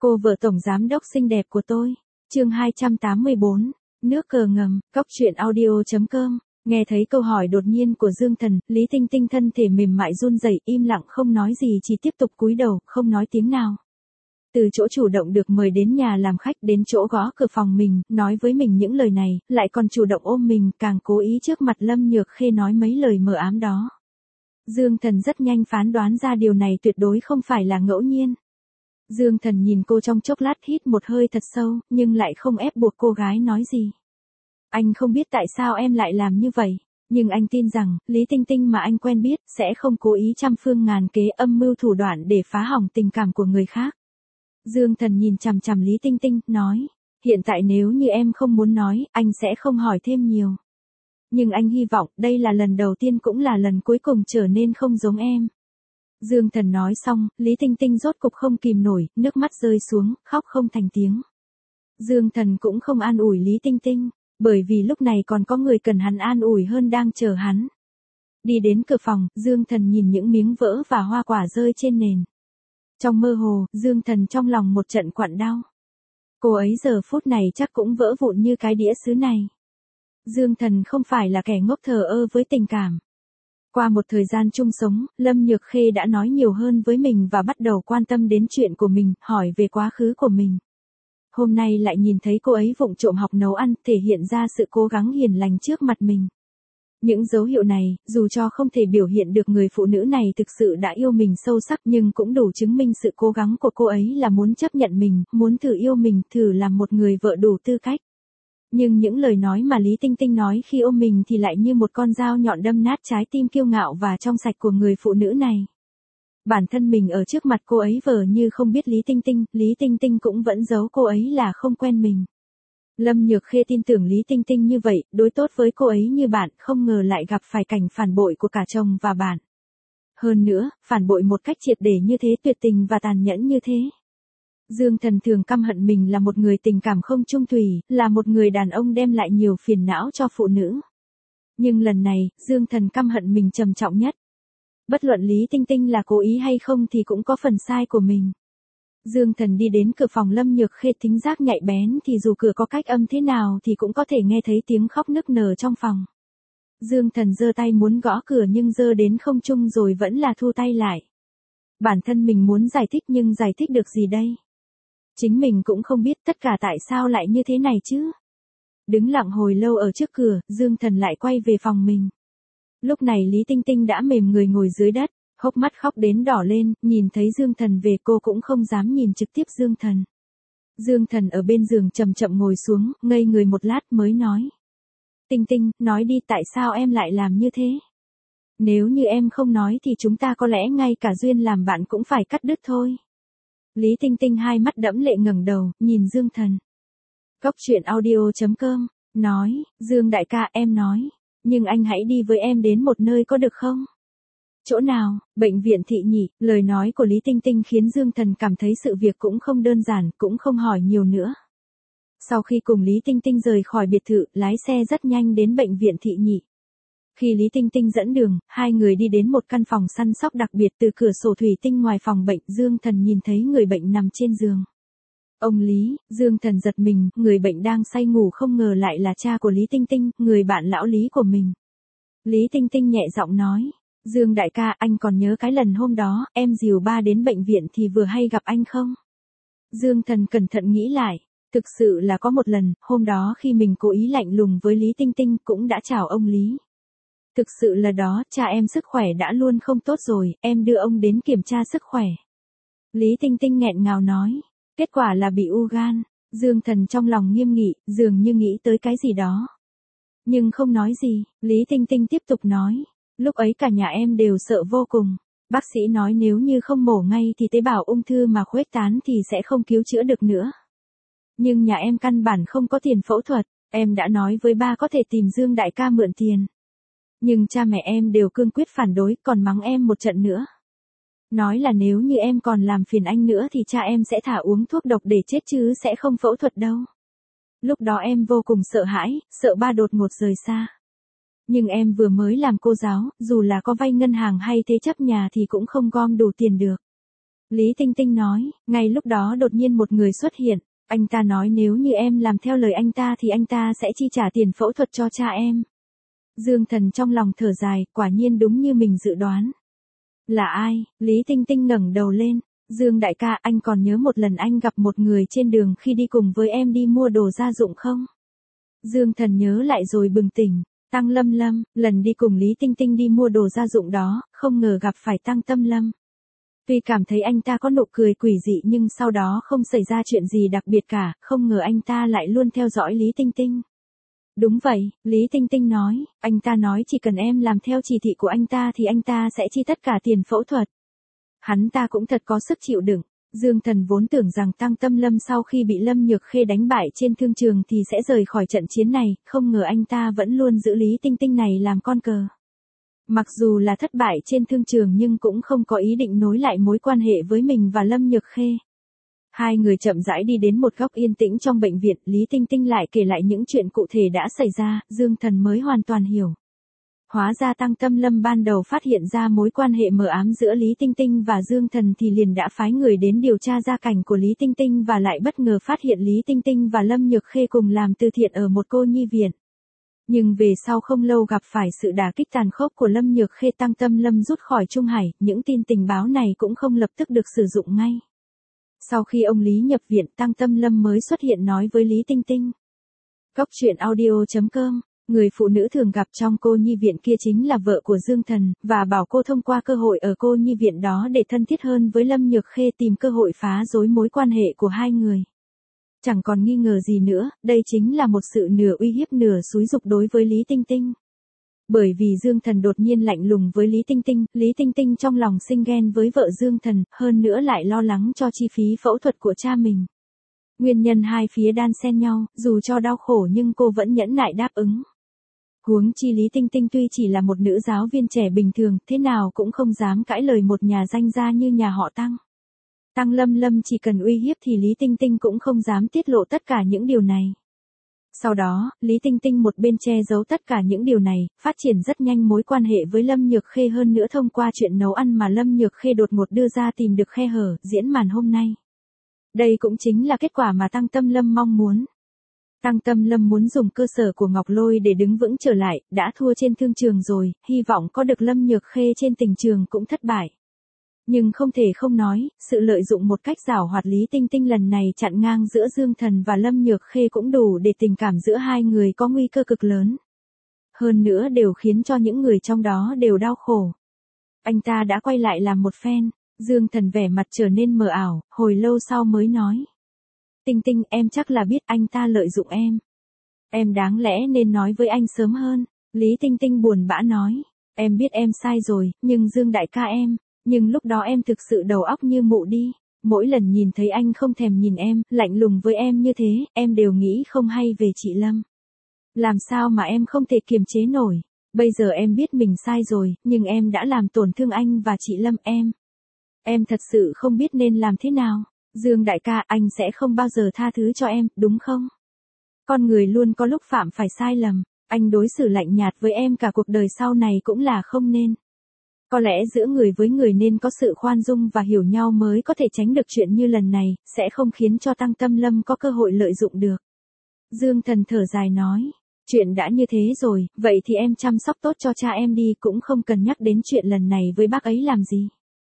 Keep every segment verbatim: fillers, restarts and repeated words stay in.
Cô vợ tổng giám đốc xinh đẹp của tôi. Chương hai trăm tám mươi bốn, nước cờ ngầm, cóc truyện audio chấm com. Nghe thấy câu hỏi đột nhiên của Dương Thần, Lý Tinh Tinh thân thể mềm mại run rẩy, im lặng không nói gì, chỉ tiếp tục cúi đầu, không nói tiếng nào. Từ chỗ chủ động được mời đến nhà làm khách đến chỗ gõ cửa phòng mình, nói với mình những lời này, lại còn chủ động ôm mình, càng cố ý trước mặt Lâm Nhược Khê nói mấy lời mờ ám đó. Dương Thần rất nhanh phán đoán ra điều này tuyệt đối không phải là ngẫu nhiên. Dương Thần nhìn cô trong chốc lát, hít một hơi thật sâu, nhưng lại không ép buộc cô gái nói gì. Anh không biết tại sao em lại làm như vậy, nhưng anh tin rằng, Lý Tinh Tinh mà anh quen biết, sẽ không cố ý trăm phương ngàn kế âm mưu thủ đoạn để phá hỏng tình cảm của người khác. Dương Thần nhìn chằm chằm Lý Tinh Tinh, nói, hiện tại nếu như em không muốn nói, anh sẽ không hỏi thêm nhiều. Nhưng anh hy vọng, đây là lần đầu tiên cũng là lần cuối cùng trở nên không giống em. Dương Thần nói xong, Lý Tinh Tinh rốt cục không kìm nổi, nước mắt rơi xuống, khóc không thành tiếng. Dương Thần cũng không an ủi Lý Tinh Tinh, bởi vì lúc này còn có người cần hắn an ủi hơn đang chờ hắn. Đi đến cửa phòng, Dương Thần nhìn những miếng vỡ và hoa quả rơi trên nền. Trong mơ hồ, Dương Thần trong lòng một trận quặn đau. Cô ấy giờ phút này chắc cũng vỡ vụn như cái đĩa sứ này. Dương Thần không phải là kẻ ngốc thờ ơ với tình cảm. Qua một thời gian chung sống, Lâm Nhược Khê đã nói nhiều hơn với mình và bắt đầu quan tâm đến chuyện của mình, hỏi về quá khứ của mình. Hôm nay lại nhìn thấy cô ấy vụng trộm học nấu ăn, thể hiện ra sự cố gắng hiền lành trước mặt mình. Những dấu hiệu này, dù cho không thể biểu hiện được người phụ nữ này thực sự đã yêu mình sâu sắc, nhưng cũng đủ chứng minh sự cố gắng của cô ấy là muốn chấp nhận mình, muốn thử yêu mình, thử làm một người vợ đủ tư cách. Nhưng những lời nói mà Lý Tinh Tinh nói khi ôm mình thì lại như một con dao nhọn đâm nát trái tim kiêu ngạo và trong sạch của người phụ nữ này. Bản thân mình ở trước mặt cô ấy vờ như không biết Lý Tinh Tinh, Lý Tinh Tinh cũng vẫn giấu cô ấy là không quen mình. Lâm Nhược Khê tin tưởng Lý Tinh Tinh như vậy, đối tốt với cô ấy như bạn, không ngờ lại gặp phải cảnh phản bội của cả chồng và bạn. Hơn nữa, phản bội một cách triệt để như thế, tuyệt tình và tàn nhẫn như thế. Dương Thần thường căm hận mình là một người tình cảm không chung thủy, là một người đàn ông đem lại nhiều phiền não cho phụ nữ. Nhưng lần này, Dương Thần căm hận mình trầm trọng nhất. Bất luận Lý Tinh Tinh là cố ý hay không thì cũng có phần sai của mình. Dương Thần đi đến cửa phòng Lâm Nhược Khê, thính giác nhạy bén thì dù cửa có cách âm thế nào thì cũng có thể nghe thấy tiếng khóc nức nở trong phòng. Dương Thần giơ tay muốn gõ cửa nhưng giơ đến không trung rồi vẫn là thu tay lại. Bản thân mình muốn giải thích nhưng giải thích được gì đây? Chính mình cũng không biết tất cả tại sao lại như thế này chứ. Đứng lặng hồi lâu ở trước cửa, Dương Thần lại quay về phòng mình. Lúc này Lý Tinh Tinh đã mềm người ngồi dưới đất, hốc mắt khóc đến đỏ lên, nhìn thấy Dương Thần về cô cũng không dám nhìn trực tiếp Dương Thần. Dương Thần ở bên giường chậm chậm ngồi xuống, ngây người một lát mới nói. Tinh Tinh, nói đi, tại sao em lại làm như thế? Nếu như em không nói thì chúng ta có lẽ ngay cả duyên làm bạn cũng phải cắt đứt thôi. Lý Tinh Tinh hai mắt đẫm lệ ngẩng đầu, nhìn Dương Thần. Cóc truyện audio chấm com, nói, Dương đại ca, em nói, nhưng anh hãy đi với em đến một nơi có được không? Chỗ nào? Bệnh viện Thị Nhị. Lời nói của Lý Tinh Tinh khiến Dương Thần cảm thấy sự việc cũng không đơn giản, cũng không hỏi nhiều nữa. Sau khi cùng Lý Tinh Tinh rời khỏi biệt thự, lái xe rất nhanh đến bệnh viện Thị Nhị. Khi Lý Tinh Tinh dẫn đường, hai người đi đến một căn phòng săn sóc đặc biệt, từ cửa sổ thủy tinh ngoài phòng bệnh, Dương Thần nhìn thấy người bệnh nằm trên giường. Ông Lý, Dương Thần giật mình, người bệnh đang say ngủ không ngờ lại là cha của Lý Tinh Tinh, người bạn lão Lý của mình. Lý Tinh Tinh nhẹ giọng nói, Dương đại ca, anh còn nhớ cái lần hôm đó, em dìu ba đến bệnh viện thì vừa hay gặp anh không? Dương Thần cẩn thận nghĩ lại, thực sự là có một lần, hôm đó khi mình cố ý lạnh lùng với Lý Tinh Tinh cũng đã chào ông Lý. Thực sự là đó, cha em sức khỏe đã luôn không tốt rồi, em đưa ông đến kiểm tra sức khỏe. Lý Tinh Tinh nghẹn ngào nói, kết quả là bị u gan. Dương Thần trong lòng nghiêm nghị, dường như nghĩ tới cái gì đó. Nhưng không nói gì, Lý Tinh Tinh tiếp tục nói, lúc ấy cả nhà em đều sợ vô cùng. Bác sĩ nói nếu như không mổ ngay thì tế bào ung thư mà khuếch tán thì sẽ không cứu chữa được nữa. Nhưng nhà em căn bản không có tiền phẫu thuật, em đã nói với ba có thể tìm Dương đại ca mượn tiền. Nhưng cha mẹ em đều cương quyết phản đối, còn mắng em một trận nữa. Nói là nếu như em còn làm phiền anh nữa thì cha em sẽ thả uống thuốc độc để chết chứ sẽ không phẫu thuật đâu. Lúc đó em vô cùng sợ hãi, sợ ba đột ngột rời xa. Nhưng em vừa mới làm cô giáo, dù là có vay ngân hàng hay thế chấp nhà thì cũng không gom đủ tiền được. Lý Tinh Tinh nói, ngay lúc đó đột nhiên một người xuất hiện, anh ta nói nếu như em làm theo lời anh ta thì anh ta sẽ chi trả tiền phẫu thuật cho cha em. Dương Thần trong lòng thở dài, quả nhiên đúng như mình dự đoán. Là ai? Lý Tinh Tinh ngẩng đầu lên, Dương đại ca, anh còn nhớ một lần anh gặp một người trên đường khi đi cùng với em đi mua đồ gia dụng không? Dương Thần nhớ lại rồi bừng tỉnh, Tăng Lâm Lâm, lần đi cùng Lý Tinh Tinh đi mua đồ gia dụng đó, không ngờ gặp phải Tăng Tâm Lâm. Tuy cảm thấy anh ta có nụ cười quỷ dị nhưng sau đó không xảy ra chuyện gì đặc biệt cả, không ngờ anh ta lại luôn theo dõi Lý Tinh Tinh. Đúng vậy, Lý Tinh Tinh nói, anh ta nói chỉ cần em làm theo chỉ thị của anh ta thì anh ta sẽ chi tất cả tiền phẫu thuật. Hắn ta cũng thật có sức chịu đựng. Dương Thần vốn tưởng rằng Tăng Tâm Lâm sau khi bị Lâm Nhược Khê đánh bại trên thương trường thì sẽ rời khỏi trận chiến này, không ngờ anh ta vẫn luôn giữ Lý Tinh Tinh này làm con cờ. Mặc dù là thất bại trên thương trường nhưng cũng không có ý định nối lại mối quan hệ với mình và Lâm Nhược Khê. Hai người chậm rãi đi đến một góc yên tĩnh trong bệnh viện, Lý Tinh Tinh lại kể lại những chuyện cụ thể đã xảy ra, Dương Thần mới hoàn toàn hiểu. Hóa ra Tăng Tâm Lâm ban đầu phát hiện ra mối quan hệ mờ ám giữa Lý Tinh Tinh và Dương Thần thì liền đã phái người đến điều tra gia cảnh của Lý Tinh Tinh và lại bất ngờ phát hiện Lý Tinh Tinh và Lâm Nhược Khê cùng làm từ thiện ở một cô nhi viện. Nhưng về sau không lâu gặp phải sự đả kích tàn khốc của Lâm Nhược Khê, Tăng Tâm Lâm rút khỏi Trung Hải, những tin tình báo này cũng không lập tức được sử dụng ngay. Sau khi ông Lý nhập viện, Tăng Tâm Lâm mới xuất hiện nói với Lý Tinh Tinh. Cốc truyện audio chấm com, người phụ nữ thường gặp trong cô nhi viện kia chính là vợ của Dương Thần, và bảo cô thông qua cơ hội ở cô nhi viện đó để thân thiết hơn với Lâm Nhược Khê, tìm cơ hội phá rối mối quan hệ của hai người. Chẳng còn nghi ngờ gì nữa, đây chính là một sự nửa uy hiếp nửa xúi giục đối với Lý Tinh Tinh. Bởi vì Dương Thần đột nhiên lạnh lùng với Lý Tinh Tinh, Lý Tinh Tinh trong lòng sinh ghen với vợ Dương Thần, hơn nữa lại lo lắng cho chi phí phẫu thuật của cha mình. Nguyên nhân hai phía đan xen nhau, dù cho đau khổ nhưng cô vẫn nhẫn nại đáp ứng. Huống chi Lý Tinh Tinh tuy chỉ là một nữ giáo viên trẻ bình thường, thế nào cũng không dám cãi lời một nhà danh gia như nhà họ Tăng. Tăng Lâm Lâm chỉ cần uy hiếp thì Lý Tinh Tinh cũng không dám tiết lộ tất cả những điều này. Sau đó, Lý Tinh Tinh một bên che giấu tất cả những điều này, phát triển rất nhanh mối quan hệ với Lâm Nhược Khê, hơn nữa thông qua chuyện nấu ăn mà Lâm Nhược Khê đột ngột đưa ra tìm được khe hở, diễn màn hôm nay. Đây cũng chính là kết quả mà Tăng Tâm Lâm mong muốn. Tăng Tâm Lâm muốn dùng cơ sở của Ngọc Lôi để đứng vững trở lại, đã thua trên thương trường rồi, hy vọng có được Lâm Nhược Khê trên tình trường cũng thất bại. Nhưng không thể không nói, sự lợi dụng một cách giảo hoạt Lý Tinh Tinh lần này chặn ngang giữa Dương Thần và Lâm Nhược Khê cũng đủ để tình cảm giữa hai người có nguy cơ cực lớn. Hơn nữa đều khiến cho những người trong đó đều đau khổ. Anh ta đã quay lại làm một phen, Dương Thần vẻ mặt trở nên mờ ảo, hồi lâu sau mới nói. Tinh Tinh, em chắc là biết anh ta lợi dụng em. Em đáng lẽ nên nói với anh sớm hơn. Lý Tinh Tinh buồn bã nói. Em biết em sai rồi, nhưng Dương đại ca em, nhưng lúc đó em thực sự đầu óc như mụ đi. Mỗi lần nhìn thấy anh không thèm nhìn em, lạnh lùng với em như thế, em đều nghĩ không hay về chị Lâm. Làm sao mà em không thể kiềm chế nổi. Bây giờ em biết mình sai rồi, nhưng em đã làm tổn thương anh và chị Lâm em. Em thật sự không biết nên làm thế nào. Dương đại ca, anh sẽ không bao giờ tha thứ cho em, đúng không? Con người luôn có lúc phạm phải sai lầm, anh đối xử lạnh nhạt với em cả cuộc đời sau này cũng là không nên. Có lẽ giữa người với người nên có sự khoan dung và hiểu nhau mới có thể tránh được chuyện như lần này, sẽ không khiến cho Tăng Tâm Lâm có cơ hội lợi dụng được. Dương Thần thở dài nói, chuyện đã như thế rồi, vậy thì em chăm sóc tốt cho cha em đi, cũng không cần nhắc đến chuyện lần này với bác ấy làm gì.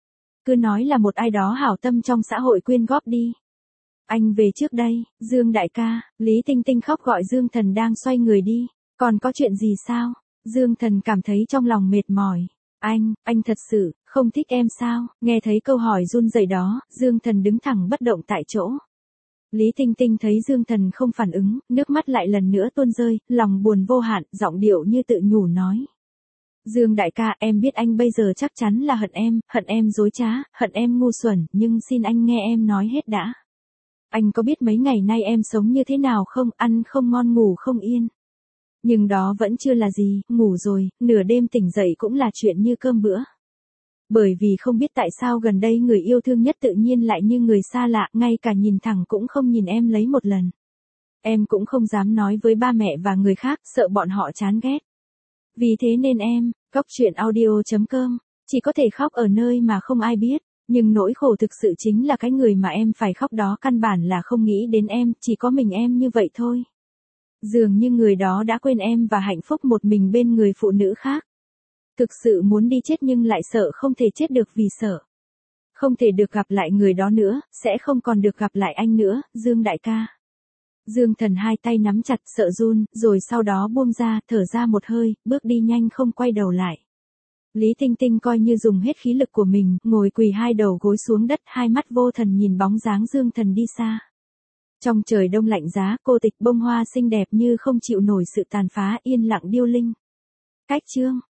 Cứ nói là một ai đó hảo tâm trong xã hội quyên góp đi. Anh về trước đây, Dương đại ca. Lý Tinh Tinh khóc gọi Dương Thần đang xoay người đi. Còn có chuyện gì sao? Dương Thần cảm thấy trong lòng mệt mỏi. Anh, anh thật sự, không thích em sao? Nghe thấy câu hỏi run rẩy đó, Dương Thần đứng thẳng bất động tại chỗ. Lý Tinh Tinh thấy Dương Thần không phản ứng, nước mắt lại lần nữa tuôn rơi, lòng buồn vô hạn, giọng điệu như tự nhủ nói. Dương đại ca, em biết anh bây giờ chắc chắn là hận em, hận em dối trá, hận em ngu xuẩn, nhưng xin anh nghe em nói hết đã. Anh có biết mấy ngày nay em sống như thế nào không, ăn không ngon ngủ không yên. Nhưng đó vẫn chưa là gì, ngủ rồi, nửa đêm tỉnh dậy cũng là chuyện như cơm bữa. Bởi vì không biết tại sao gần đây người yêu thương nhất tự nhiên lại như người xa lạ, ngay cả nhìn thẳng cũng không nhìn em lấy một lần. Em cũng không dám nói với ba mẹ và người khác, sợ bọn họ chán ghét. Vì thế nên em, cốc truyện audio chấm com, chỉ có thể khóc ở nơi mà không ai biết. Nhưng nỗi khổ thực sự chính là cái người mà em phải khóc đó căn bản là không nghĩ đến em, chỉ có mình em như vậy thôi. Dường như người đó đã quên em và hạnh phúc một mình bên người phụ nữ khác. Thực sự muốn đi chết nhưng lại sợ không thể chết được vì sợ. Không thể được gặp lại người đó nữa, sẽ không còn được gặp lại anh nữa, Dương đại ca. Dương Thần hai tay nắm chặt sợ run, rồi sau đó buông ra, thở ra một hơi, bước đi nhanh không quay đầu lại. Lý Tinh Tinh coi như dùng hết khí lực của mình, ngồi quỳ hai đầu gối xuống đất, hai mắt vô thần nhìn bóng dáng Dương Thần đi xa. Trong trời đông lạnh giá, cô tịch bông hoa xinh đẹp như không chịu nổi sự tàn phá, yên lặng điêu linh. Cách chương